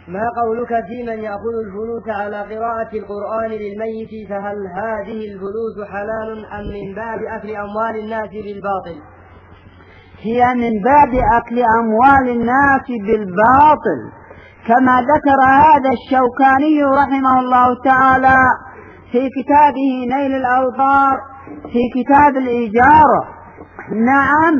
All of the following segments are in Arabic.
ما قولك في من يأخذ الفلوس على قراءة القرآن للميت؟ فهل هذه الفلوس حلال أم من باب أكل أموال الناس بالباطل؟ هي من باب أكل أموال الناس بالباطل، كما ذكر هذا الشوكاني رحمه الله تعالى في كتابه نيل الأوطار في كتاب الإجارة. نعم.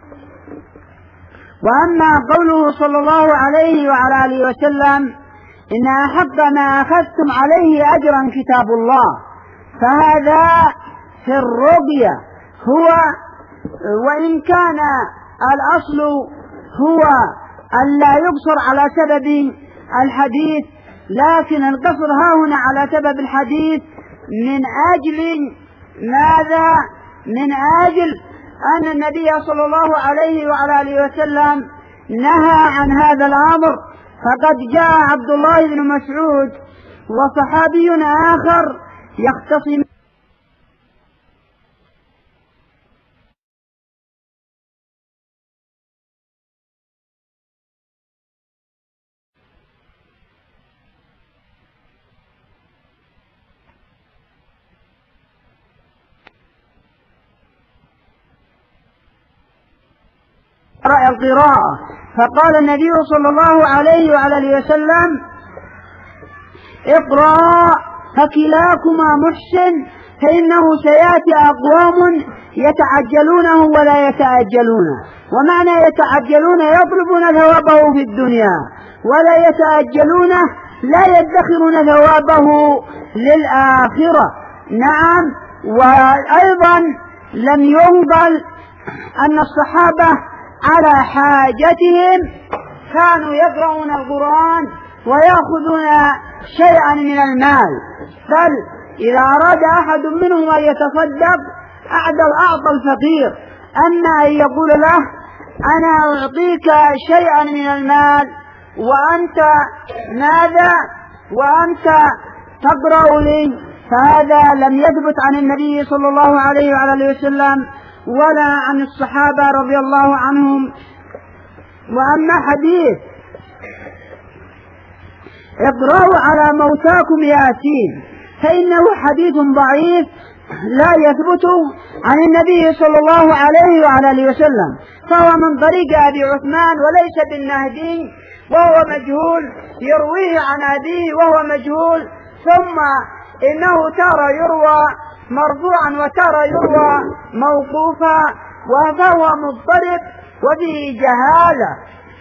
وأما قوله صلى الله عليه وعلى آله وسلم إن أحق ما أخذتم عليه أجرا كتاب الله، فهذا في الرقية هو، وإن كان الأصل هو أن لا يقصر على سبب الحديث، لكن القصر هنا على سبب الحديث من أجل ماذا؟ من أجل أن النبي صلى الله عليه وعلى آله وسلم نهى عن هذا الأمر. فقد جاء عبد الله بن مسعود وصحابي آخر يختصم القراءة، فقال النبي صلى الله عليه وعلى آله وسلم اقرأ فكلاكما محسن، فإنه سيأتي أقوام يتعجلونه ولا يتأجلونه. ومعنى يتعجلون يطلبون ثوابه في الدنيا، ولا يتأجلونه لا يدخرون ثوابه للآخرة. نعم. وأيضا لم ينقل أن الصحابة على حاجتهم كانوا يقرؤون القرآن ويأخذون شيئا من المال، بل إذا أراد أحد منهم أن يتصدق أعطى الفقير. أما أن يقول له أنا أعطيك شيئا من المال وأنت ماذا؟ وأنت تقرأ لي، فهذا لم يثبت عن النبي صلى الله عليه وعلى آله وسلم ولا عن الصحابة رضي الله عنهم. وأما حديث اقرأوا على موتاكم ياسين فإنه حديث ضعيف لا يثبت عن النبي صلى الله عليه وعلى آله وسلم، فهو من طريق أبي عثمان وليس بالنهدي، وهو مجهول، يرويه عن أبيه وهو مجهول. ثم إنه ترى يروى مرفوعا وترى يروى موقوفا، وهو مضطرب وفيه جهالة.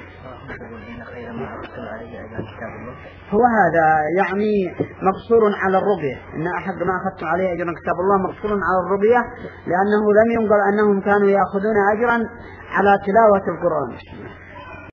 هو هذا يعني مقصور على الرقية، إن أحد ما أخذت عليه أجرا كتاب الله مقصور على الرقية، لأنه لم ينقل أنهم كانوا يأخذون أجرا على تلاوة القرآن.